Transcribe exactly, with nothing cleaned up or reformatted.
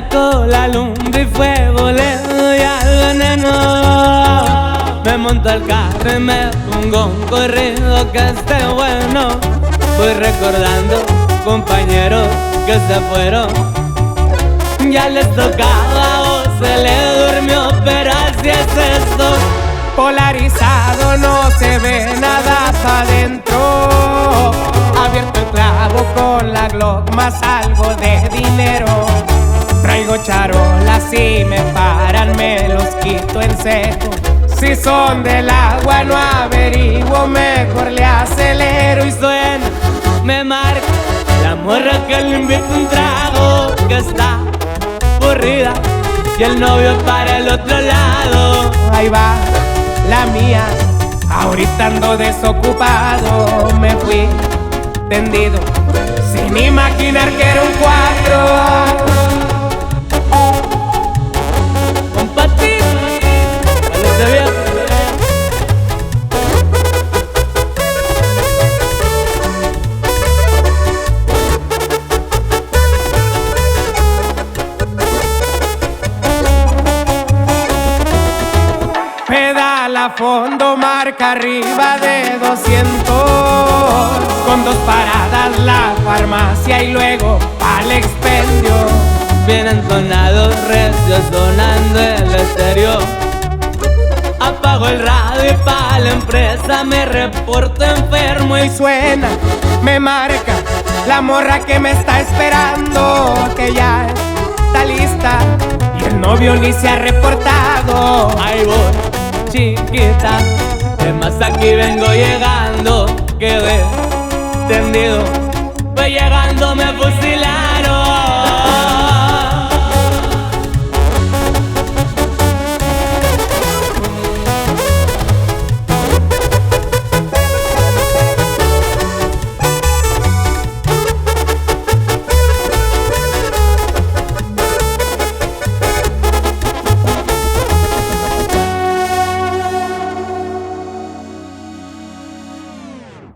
sacó la lumbre y fuego, le doy al veneno. Me monto al carro y me pongo un corrido que esté bueno. Voy recordando compañeros que se fueron. Ya les tocaba o se le durmió, pero así es esto. Polarizado, no se ve nada pa' adentro. Abierto el clavo con la Glock más algo de dinero. Traigo charolas y me paran, me los quito en seco. Si son del agua no averiguo, mejor le acelero. Y suena, me marca la morra que le invita un trago, que está aburrida y el novio para el otro lado. Ahí va la mía, ahorita ando desocupado. Me fui tendido sin imaginar que era un cuatro. Compartir, parece bien. Pedala a fondo, marca arriba de doscientos. Con dos paradas la farmacia y luego al expendio. Bien entonados, recios, sonando el estéreo. Apago el radio y pa' la empresa me reporto enfermo. Y suena, me marca la morra que me está esperando, que ya está lista y el novio ni se ha reportado. Ahí voy, chiquita, además aquí vengo llegando. Quedé tendido, voy llegando, me fusilaron.